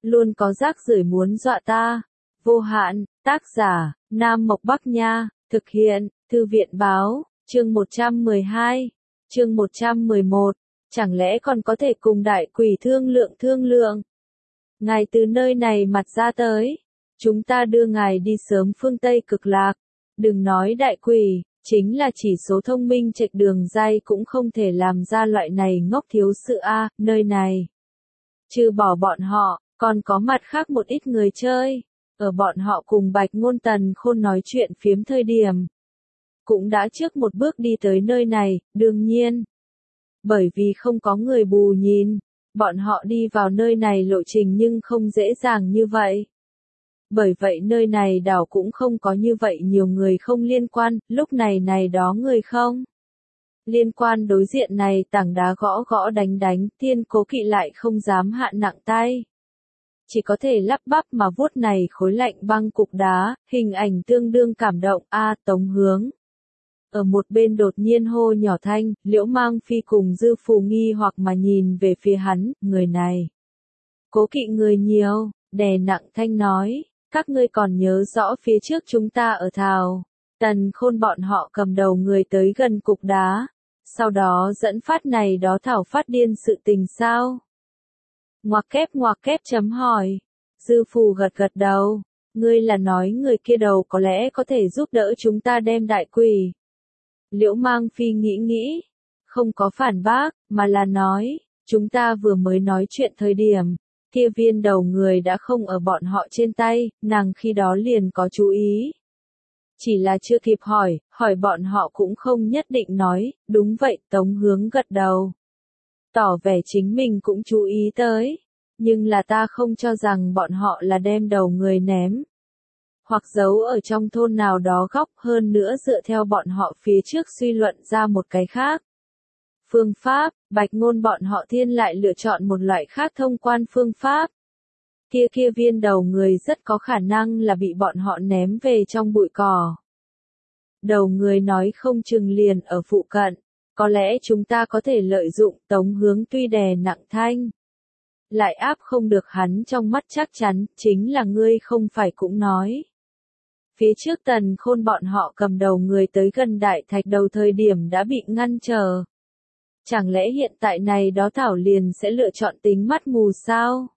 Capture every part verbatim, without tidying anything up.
luôn có rác rưởi muốn dọa ta. Vô hạn, tác giả, Nam Mộc Bắc Nha, thực hiện, Thư viện Báo, chương một trăm mười hai, chương một trăm mười một, chẳng lẽ còn có thể cùng đại quỷ thương lượng thương lượng? Ngài từ nơi này mặt ra tới, chúng ta đưa ngài đi sớm phương Tây Cực Lạc, đừng nói đại quỷ, chính là chỉ số thông minh trạch đường dây cũng không thể làm ra loại này ngốc thiếu sự a, nơi này. Trừ bỏ bọn họ, còn có mặt khác một ít người chơi, ở bọn họ cùng Bạch Ngôn Tần Khôn nói chuyện phiếm thời điểm. Cũng đã trước một bước đi tới nơi này, đương nhiên. Bởi vì không có người bù nhìn, bọn họ đi vào nơi này lộ trình nhưng không dễ dàng như vậy. Bởi vậy nơi này đảo cũng không có như vậy nhiều người không liên quan, lúc này này đó người không. Liên quan đối diện này tảng đá gõ gõ đánh đánh, Tiên Cố Kỵ lại không dám hạ nặng tay. Chỉ có thể lắp bắp mà vuốt này khối lạnh băng cục đá, hình ảnh tương đương cảm động, a Tống Hướng. Ở một bên đột nhiên hô nhỏ thanh, Liễu Mang Phi cùng Dư Phù nghi hoặc mà nhìn về phía hắn, người này. Cố Kỵ người nhiều, đè nặng thanh nói, các ngươi còn nhớ rõ phía trước chúng ta ở Thảo. Tần Khôn bọn họ cầm đầu người tới gần cục đá, sau đó dẫn phát này đó thảo phát điên sự tình sao? Ngoặc kép ngoặc kép chấm hỏi. Dư Phù gật gật đầu, ngươi là nói người kia đầu có lẽ có thể giúp đỡ chúng ta đem đại quỷ. Liễu Mang Phi nghĩ nghĩ, không có phản bác, mà là nói, chúng ta vừa mới nói chuyện thời điểm, kia viên đầu người đã không ở bọn họ trên tay, nàng khi đó liền có chú ý. Chỉ là chưa kịp hỏi, hỏi bọn họ cũng không nhất định nói, đúng vậy, Tống Hướng gật đầu. Tỏ vẻ chính mình cũng chú ý tới, nhưng là ta không cho rằng bọn họ là đem đầu người ném. Hoặc giấu ở trong thôn nào đó góc, hơn nữa dựa theo bọn họ phía trước suy luận ra một cái khác. Phương pháp, Bạch Ngôn bọn họ thiên lại lựa chọn một loại khác thông quan phương pháp. Kia kia viên đầu người rất có khả năng là bị bọn họ ném về trong bụi cỏ. Đầu người nói không chừng liền ở phụ cận, có lẽ chúng ta có thể lợi dụng. Tống Hướng tuy đè nặng thanh, lại áp không được hắn trong mắt chắc chắn, chính là ngươi không phải cũng nói. Phía trước Tần Khôn bọn họ cầm đầu người tới gần đại thạch đầu thời điểm đã bị ngăn trở. Chẳng lẽ hiện tại này đó thảo liền sẽ lựa chọn tính mắt mù sao?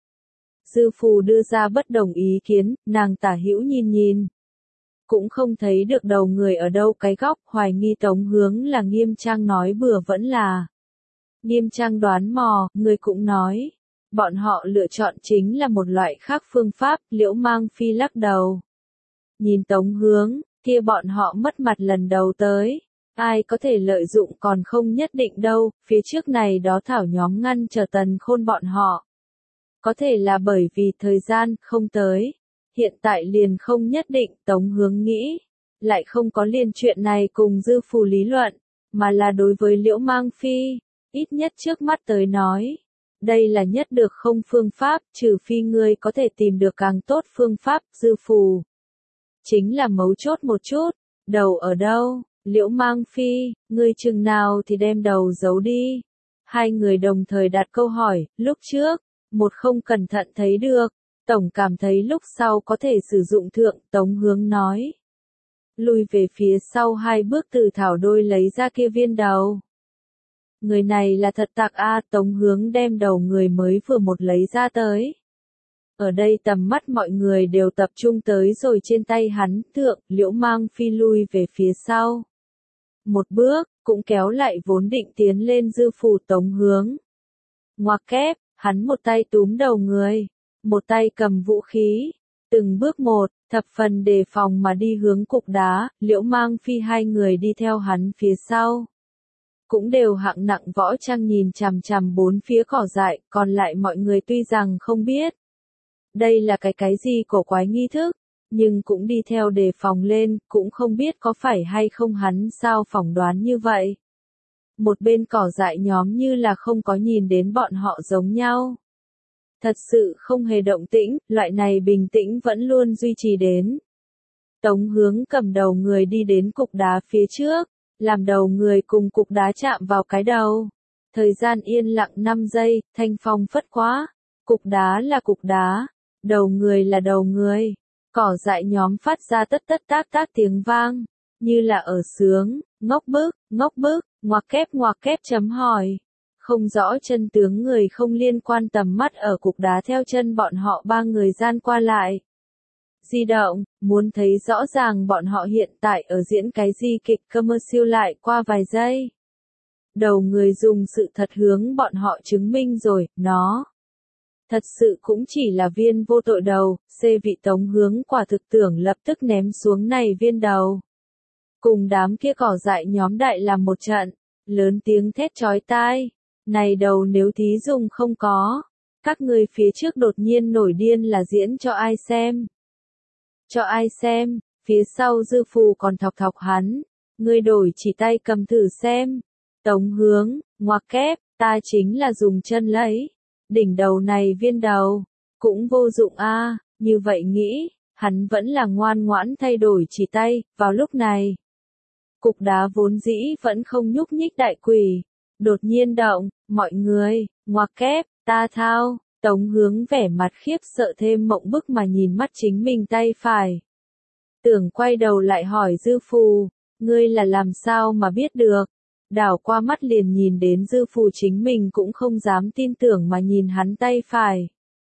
Dư Phù đưa ra bất đồng ý kiến, nàng tả hữu nhìn nhìn. Cũng không thấy được đầu người ở đâu cái góc, hoài nghi Tống Hướng là Nghiêm Trang nói bừa vẫn là. Nghiêm Trang đoán mò, người cũng nói. Bọn họ lựa chọn chính là một loại khác phương pháp, Liễu Mang Phi lắc đầu. Nhìn Tống Hướng, kia bọn họ mất mặt lần đầu tới. Ai có thể lợi dụng còn không nhất định đâu, phía trước này đó thảo nhóm ngăn chờ Tần Khôn bọn họ. Có thể là bởi vì thời gian không tới. Hiện tại liền không nhất định, Tống Hướng nghĩ. Lại không có liên chuyện này cùng Dư Phù lý luận, mà là đối với Liễu Mang Phi, ít nhất trước mắt tới nói. Đây là nhất được không phương pháp, trừ phi ngươi có thể tìm được càng tốt phương pháp. Dư Phù chính là mấu chốt một chút, đầu ở đâu? Liễu Mang Phi, ngươi chừng nào thì đem đầu giấu đi. Hai người đồng thời đặt câu hỏi, lúc trước, một không cẩn thận thấy được, tổng cảm thấy lúc sau có thể sử dụng thượng. Tống Hướng nói. Lùi về phía sau hai bước từ thảo đôi lấy ra kia viên đầu. Người này là thật tặc a. Tống Hướng đem đầu người mới vừa một lấy ra tới. Ở đây tầm mắt mọi người đều tập trung tới rồi trên tay hắn, thượng. Liễu Mang Phi lui về phía sau. Một bước, cũng kéo lại vốn định tiến lên Dư Phù. Tống Hướng. Ngoặc kép, hắn một tay túm đầu người, một tay cầm vũ khí, từng bước một, thập phần đề phòng mà đi hướng cục đá. Liễu Mang Phi hai người đi theo hắn phía sau. Cũng đều hạng nặng võ trang nhìn chằm chằm bốn phía cỏ dại, còn lại mọi người tuy rằng không biết. Đây là cái cái gì cổ quái nghi thức, nhưng cũng đi theo đề phòng lên, cũng không biết có phải hay không hắn sao phỏng đoán như vậy. Một bên cỏ dại nhóm như là không có nhìn đến bọn họ giống nhau. Thật sự không hề động tĩnh, loại này bình tĩnh vẫn luôn duy trì đến. Tống Hướng cầm đầu người đi đến cục đá phía trước, làm đầu người cùng cục đá chạm vào cái đầu. Thời gian yên lặng năm giây, thanh phong phất quá. Cục đá là cục đá, đầu người là đầu người. Cỏ dại nhóm phát ra tất tất tác tác tiếng vang, như là ở sướng, ngốc bức, ngốc bức, ngoặc kép ngoặc kép chấm hỏi. Không rõ chân tướng người không liên quan tầm mắt ở cục đá theo chân bọn họ ba người gian qua lại. Di động, muốn thấy rõ ràng bọn họ hiện tại ở diễn cái gì kịch commercial lại qua vài giây. Đầu người dùng sự thật hướng bọn họ chứng minh rồi, nó. Thật sự cũng chỉ là viên vô tội đầu, C vị Tống Hướng quả thực tưởng lập tức ném xuống này viên đầu. Cùng đám kia cỏ dại nhóm đại làm một trận, lớn tiếng thét chói tai. Này đầu nếu thí dùng không có, các người phía trước đột nhiên nổi điên là diễn cho ai xem. Cho ai xem, phía sau Dư Phù còn thọc thọc hắn, ngươi đổi chỉ tay cầm thử xem. Tống Hướng, ngoặc kép, ta chính là dùng chân lấy. Đỉnh đầu này viên đầu, cũng vô dụng a à, như vậy nghĩ, hắn vẫn là ngoan ngoãn thay đổi chỉ tay, vào lúc này. Cục đá vốn dĩ vẫn không nhúc nhích đại quỷ, đột nhiên động, mọi người, ngoặc kép, ta thao, Tống Hướng vẻ mặt khiếp sợ thêm mộng bức mà nhìn mắt chính mình tay phải. Tưởng quay đầu lại hỏi Dư Phù, ngươi là làm sao mà biết được? Đảo qua mắt liền nhìn đến Dư Phù chính mình cũng không dám tin tưởng mà nhìn hắn tay phải.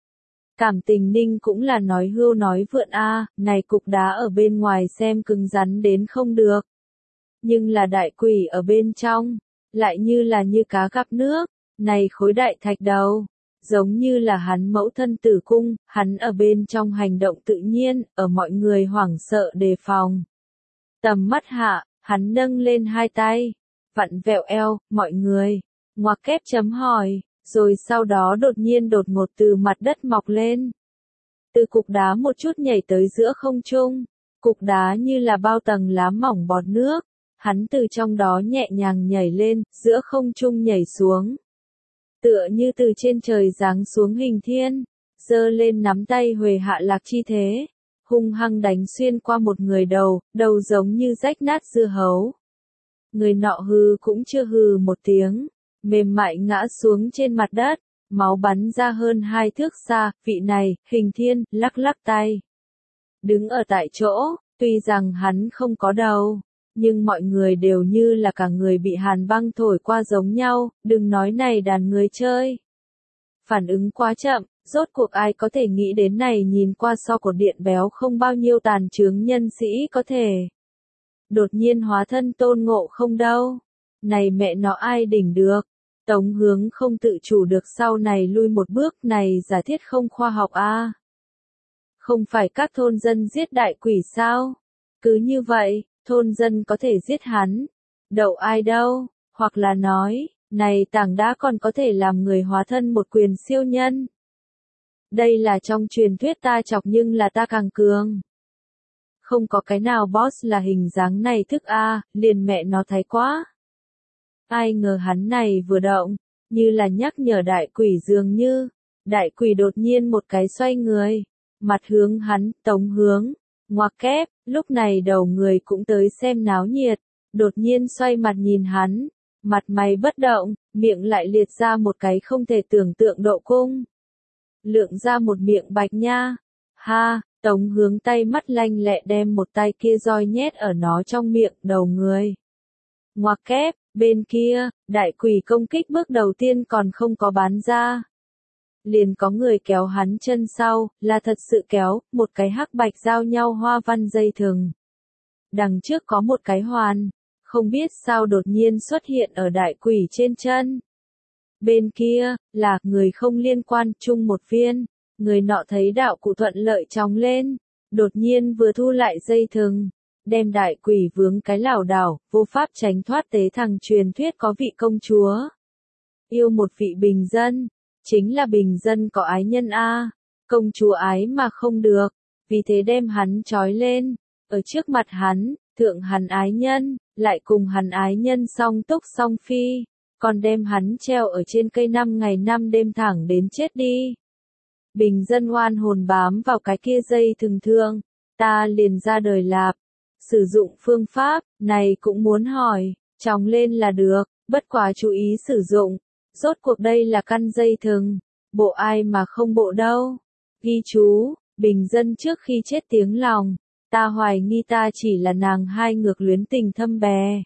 Cảm tình ninh cũng là nói hưu nói vượn a à, này cục đá ở bên ngoài xem cứng rắn đến không được. Nhưng là đại quỷ ở bên trong, lại như là như cá gặp nước, này khối đại thạch đầu, giống như là hắn mẫu thân tử cung, hắn ở bên trong hành động tự nhiên, ở mọi người hoảng sợ đề phòng. Tầm mắt hạ, hắn nâng lên hai tay, vặn vẹo eo, mọi người, ngoặc kép chấm hỏi, rồi sau đó đột nhiên đột ngột từ mặt đất mọc lên. Từ cục đá một chút nhảy tới giữa không trung, cục đá như là bao tầng lá mỏng bọt nước, hắn từ trong đó nhẹ nhàng nhảy lên, giữa không trung nhảy xuống. Tựa như từ trên trời giáng xuống hình thiên, giơ lên nắm tay huề hạ lạc chi thế, hung hăng đánh xuyên qua một người đầu, đầu giống như rách nát dưa hấu. Người nọ hừ cũng chưa hừ một tiếng, mềm mại ngã xuống trên mặt đất, máu bắn ra hơn hai thước xa, vị này, hình thiên, lắc lắc tay. Đứng ở tại chỗ, tuy rằng hắn không có đầu, nhưng mọi người đều như là cả người bị hàn băng thổi qua giống nhau, đừng nói này đàn người chơi. Phản ứng quá chậm, rốt cuộc ai có thể nghĩ đến này nhìn qua so cột điện béo không bao nhiêu tàn chướng nhân sĩ có thể. Đột nhiên hóa thân Tôn Ngộ Không đâu. Này mẹ nó ai đỉnh được. Tống Hướng không tự chủ được sau này lui một bước, này giả thiết không khoa học a à. Không phải các thôn dân giết đại quỷ sao? Cứ như vậy, thôn dân có thể giết hắn. Đậu ai đâu, hoặc là nói, này tảng đá còn có thể làm người hóa thân một quyền siêu nhân. Đây là trong truyền thuyết ta chọc nhưng là ta càng cường. Không có cái nào boss là hình dáng này thức a, à, liền mẹ nó thái quá. Ai ngờ hắn này vừa động, như là nhắc nhở đại quỷ dường như, đại quỷ đột nhiên một cái xoay người, mặt hướng hắn, Tống Hướng, ngoặc kép, lúc này đầu người cũng tới xem náo nhiệt, đột nhiên xoay mặt nhìn hắn, mặt mày bất động, miệng lại liệt ra một cái không thể tưởng tượng độ cung. Lượng ra một miệng bạch nha, ha, Tống Hướng tay mắt lanh lẹ đem một tay kia roi nhét ở nó trong miệng đầu người. Ngoặc kép, bên kia, đại quỷ công kích bước đầu tiên còn không có bán ra. Liền có người kéo hắn chân sau, là thật sự kéo, một cái hắc bạch giao nhau hoa văn dây thừng. Đằng trước có một cái hoàn, không biết sao đột nhiên xuất hiện ở đại quỷ trên chân. Bên kia, là người không liên quan chung một viên, người nọ thấy đạo cụ thuận lợi chóng lên, đột nhiên vừa thu lại dây thừng. Đem đại quỷ vướng cái lảo đảo, vô pháp tránh thoát tế thằng truyền thuyết có vị công chúa. Yêu một vị bình dân, chính là bình dân có ái nhân a, công chúa ái mà không được, vì thế đem hắn trói lên, ở trước mặt hắn, thượng hắn ái nhân, lại cùng hắn ái nhân song túc song phi, còn đem hắn treo ở trên cây năm ngày năm đêm thẳng đến chết đi. Bình dân oan hồn bám vào cái kia dây thừng thương, ta liền ra đời lạp. Sử dụng phương pháp, này cũng muốn hỏi, chóng lên là được, bất quá chú ý sử dụng, rốt cuộc đây là căn dây thừng, bộ ai mà không bộ đâu. Ghi chú, bình dân trước khi chết tiếng lòng, ta hoài nghi ta chỉ là nàng hai ngược luyến tình thâm bè.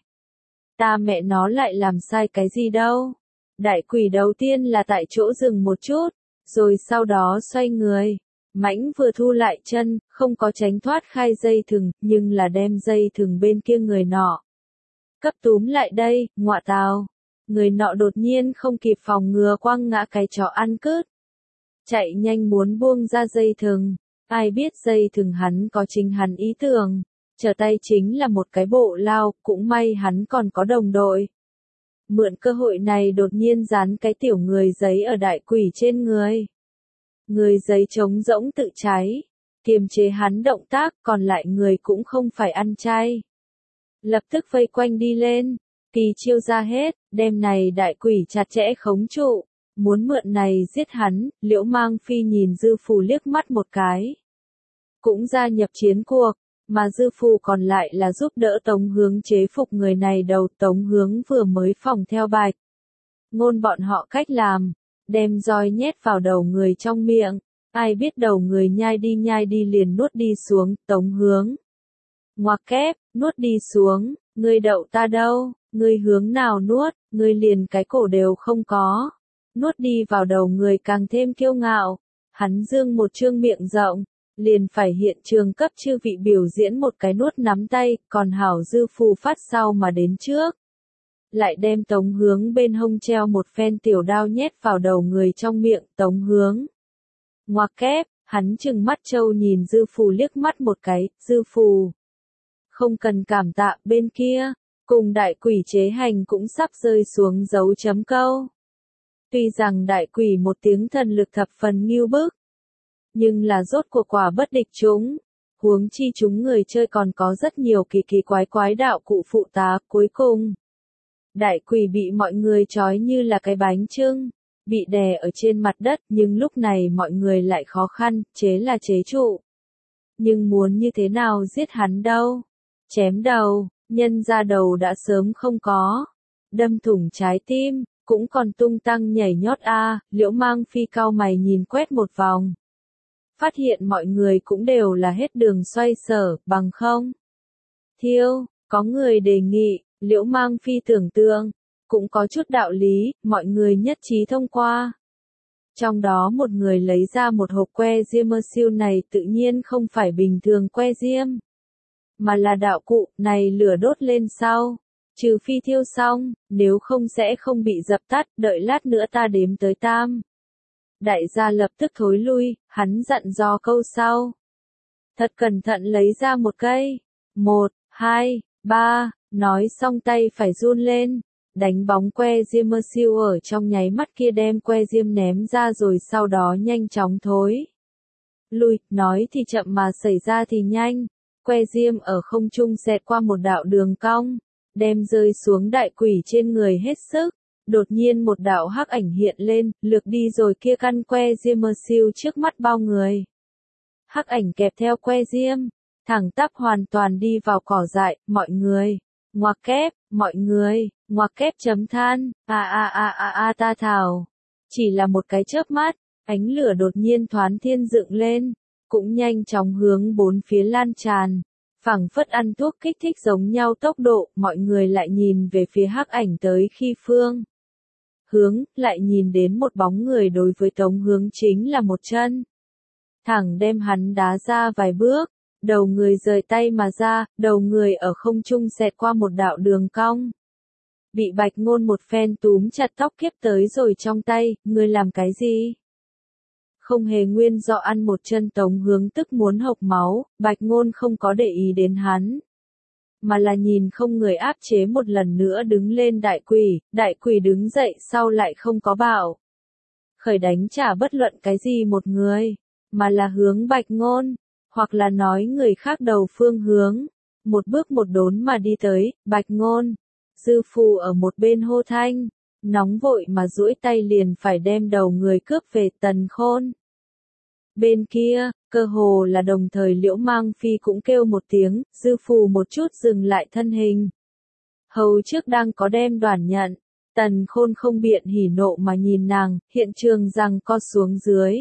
Ta mẹ nó lại làm sai cái gì đâu. Đại quỷ đầu tiên là tại chỗ dừng một chút, rồi sau đó xoay người. Mãnh vừa thu lại chân, không có tránh thoát khai dây thừng, nhưng là đem dây thừng bên kia người nọ. Cấp túm lại đây, ngọa tào. Người nọ đột nhiên không kịp phòng ngừa quăng ngã cái chó ăn cứt. Chạy nhanh muốn buông ra dây thừng. Ai biết dây thừng hắn có chính hắn ý tưởng. Trở tay chính là một cái bộ lao, cũng may hắn còn có đồng đội. Mượn cơ hội này đột nhiên dán cái tiểu người giấy ở đại quỷ trên người. Người giấy trống rỗng tự cháy, kiềm chế hắn động tác, còn lại người cũng không phải ăn chay. Lập tức vây quanh đi lên, kỳ chiêu ra hết, đem này đại quỷ chặt chẽ khống trụ, muốn mượn này giết hắn. Liễu Mang Phi nhìn Dư Phù liếc mắt một cái, cũng gia nhập chiến cuộc, mà Dư Phù còn lại là giúp đỡ Tống Hướng chế phục người này đầu. Tống Hướng vừa mới phòng theo Bạch Ngôn bọn họ cách làm, đem roi nhét vào đầu người trong miệng, ai biết đầu người nhai đi nhai đi liền nuốt đi xuống. Tống Hướng ngoặc kép, nuốt đi xuống, ngươi đậu ta đâu, ngươi hướng nào nuốt, ngươi liền cái cổ đều không có. Nuốt đi vào đầu người càng thêm kiêu ngạo, hắn dương một trương miệng rộng, liền phải hiện trường cấp chư vị biểu diễn một cái nuốt nắm tay, còn hảo Dư Phù phát sau mà đến trước. Lại đem Tống Hướng bên hông treo một phen tiểu đao nhét vào đầu người trong miệng. Tống Hướng ngoặc kép, hắn trừng mắt trâu nhìn Dư Phù liếc mắt một cái. Dư Phù không cần cảm tạ. Bên kia, cùng đại quỷ chế hành cũng sắp rơi xuống dấu chấm câu. Tuy rằng đại quỷ một tiếng thần lực thập phần nghiêu bức, nhưng là rốt cuộc quả bất địch chúng. Huống chi chúng người chơi còn có rất nhiều kỳ kỳ quái quái đạo cụ phụ tá. Cuối cùng, đại quỷ bị mọi người trói như là cái bánh chưng, bị đè ở trên mặt đất, nhưng lúc này mọi người lại khó khăn, chế là chế trụ. Nhưng muốn như thế nào giết hắn đâu? Chém đầu, nhân ra đầu đã sớm không có. Đâm thủng trái tim, cũng còn tung tăng nhảy nhót a. À. Liễu Mang Phi cau mày nhìn quét một vòng, phát hiện mọi người cũng đều là hết đường xoay sở, bằng không thiêu. Có người đề nghị, Liễu Mang Phi tưởng tượng, cũng có chút đạo lý, mọi người nhất trí thông qua. Trong đó một người lấy ra một hộp que diêm. Siêu này tự nhiên không phải bình thường que diêm, mà là đạo cụ. Này lửa đốt lên sau, trừ phi thiêu xong, nếu không sẽ không bị dập tắt. Đợi lát nữa ta đếm tới tam. Đại gia lập tức thối lui, hắn dặn dò câu sau. Thật cẩn thận lấy ra một cây. Một, hai, ba, nói xong tay phải run lên, đánh bóng que diêm. Siêu ở trong nháy mắt kia đem que diêm ném ra rồi sau đó nhanh chóng thối lui. Nói thì chậm mà xảy ra thì nhanh. Que diêm ở không trung xẹt qua một đạo đường cong, đem rơi xuống đại quỷ trên người hết sức. Đột nhiên một đạo hắc ảnh hiện lên, lược đi rồi kia căn que diêm. Siêu trước mắt bao người. Hắc ảnh kẹp theo que diêm, thẳng tắp hoàn toàn đi vào cỏ dại. Mọi người ngoặc kép, mọi người ngoặc kép chấm than, a a a a a ta thảo. Chỉ là một cái chớp mắt, ánh lửa đột nhiên thoán thiên dựng lên, cũng nhanh chóng hướng bốn phía lan tràn, phảng phất ăn thuốc kích thích giống nhau tốc độ. Mọi người lại nhìn về phía hắc ảnh tới khi phương hướng, lại nhìn đến một bóng người. Đối với Tống Hướng chính là một chân thẳng đem hắn đá ra vài bước, đầu người rời tay mà ra, đầu người ở không trung xẹt qua một đạo đường cong. Bị Bạch Ngôn một phen túm chặt tóc kiếp tới rồi trong tay. Ngươi làm cái gì? Không hề nguyên do ăn một chân. Tống Hướng tức muốn hộc máu. Bạch Ngôn không có để ý đến hắn, mà là nhìn không người áp chế một lần nữa đứng lên đại quỷ. Đại quỷ đứng dậy sau lại không có bảo khởi đánh trả bất luận cái gì một người, mà là hướng Bạch Ngôn, hoặc là nói người khác đầu phương hướng, một bước một đốn mà đi tới. Bạch Ngôn, Dư Phù ở một bên hô thanh, nóng vội mà duỗi tay liền phải đem đầu người cướp về. Tần Khôn bên kia, cơ hồ là đồng thời Liễu Mang Phi cũng kêu một tiếng. Dư Phù một chút dừng lại thân hình, hầu trước đang có đem đoàn nhận, Tần Khôn không biện hỉ nộ mà nhìn nàng, hiện trường rằng co xuống dưới.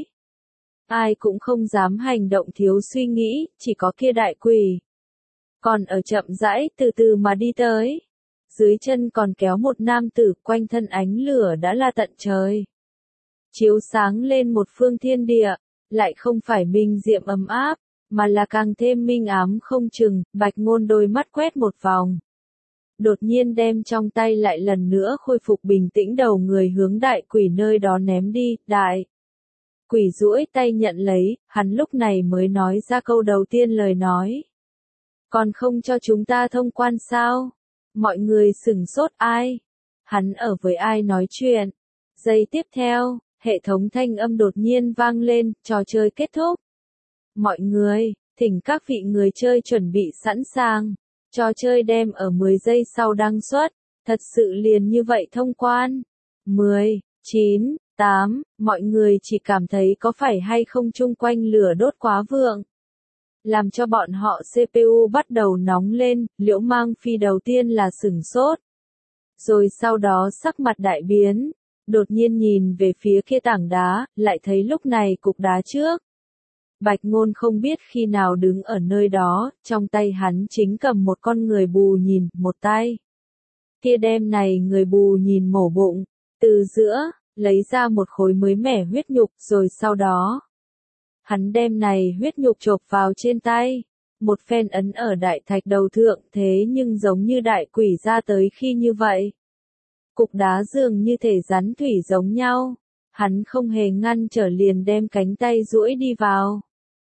Ai cũng không dám hành động thiếu suy nghĩ, chỉ có kia đại quỷ. Còn ở chậm rãi từ từ mà đi tới. Dưới chân còn kéo một nam tử, quanh thân ánh lửa đã là tận trời. Chiếu sáng lên một phương thiên địa, lại không phải minh diệm ấm áp, mà là càng thêm minh ám không chừng. Bạch Ngôn đôi mắt quét một vòng. Đột nhiên đem trong tay lại lần nữa khôi phục bình tĩnh, đầu người hướng đại quỷ nơi đó ném đi. Đại quỷ duỗi tay nhận lấy, hắn lúc này mới nói ra câu đầu tiên lời nói. Còn không cho chúng ta thông quan sao? Mọi người sửng sốt, ai? Hắn ở với ai nói chuyện? Giây tiếp theo, hệ thống thanh âm đột nhiên vang lên, trò chơi kết thúc. Mọi người, thỉnh các vị người chơi chuẩn bị sẵn sàng. Trò chơi đem ở mười giây sau đăng xuất. Thật sự liền như vậy thông quan. mười, chín, tám, mọi người chỉ cảm thấy có phải hay không chung quanh lửa đốt quá vượng. Làm cho bọn họ xê pê u bắt đầu nóng lên, Liễu Mang Phi đầu tiên là sửng sốt. Rồi sau đó sắc mặt đại biến, đột nhiên nhìn về phía kia tảng đá, lại thấy lúc này cục đá trước. Bạch Ngôn không biết khi nào đứng ở nơi đó, trong tay hắn chính cầm một con người bù nhìn, một tay. Kia đem này người bù nhìn mổ bụng, từ giữa, lấy ra một khối mới mẻ huyết nhục, rồi sau đó. Hắn đem này huyết nhục chộp vào trên tay, một phen ấn ở đại thạch đầu thượng, thế nhưng giống như đại quỷ ra tới khi như vậy. Cục đá dường như thể rắn thủy giống nhau, hắn không hề ngăn trở liền đem cánh tay duỗi đi vào.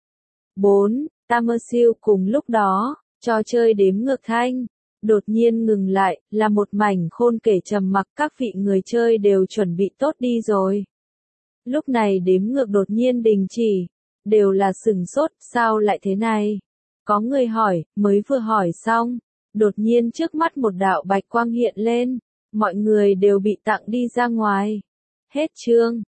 bốn. Tamersill cùng lúc đó, trò chơi đếm ngược thanh, đột nhiên ngừng lại, là một mảnh khôn kể trầm mặc, các vị người chơi đều chuẩn bị tốt đi rồi. Lúc này đếm ngược đột nhiên đình chỉ. Đều là sửng sốt, sao lại thế này? Có người hỏi, mới vừa hỏi xong, đột nhiên trước mắt một đạo bạch quang hiện lên, mọi người đều bị tặng đi ra ngoài. Hết chương.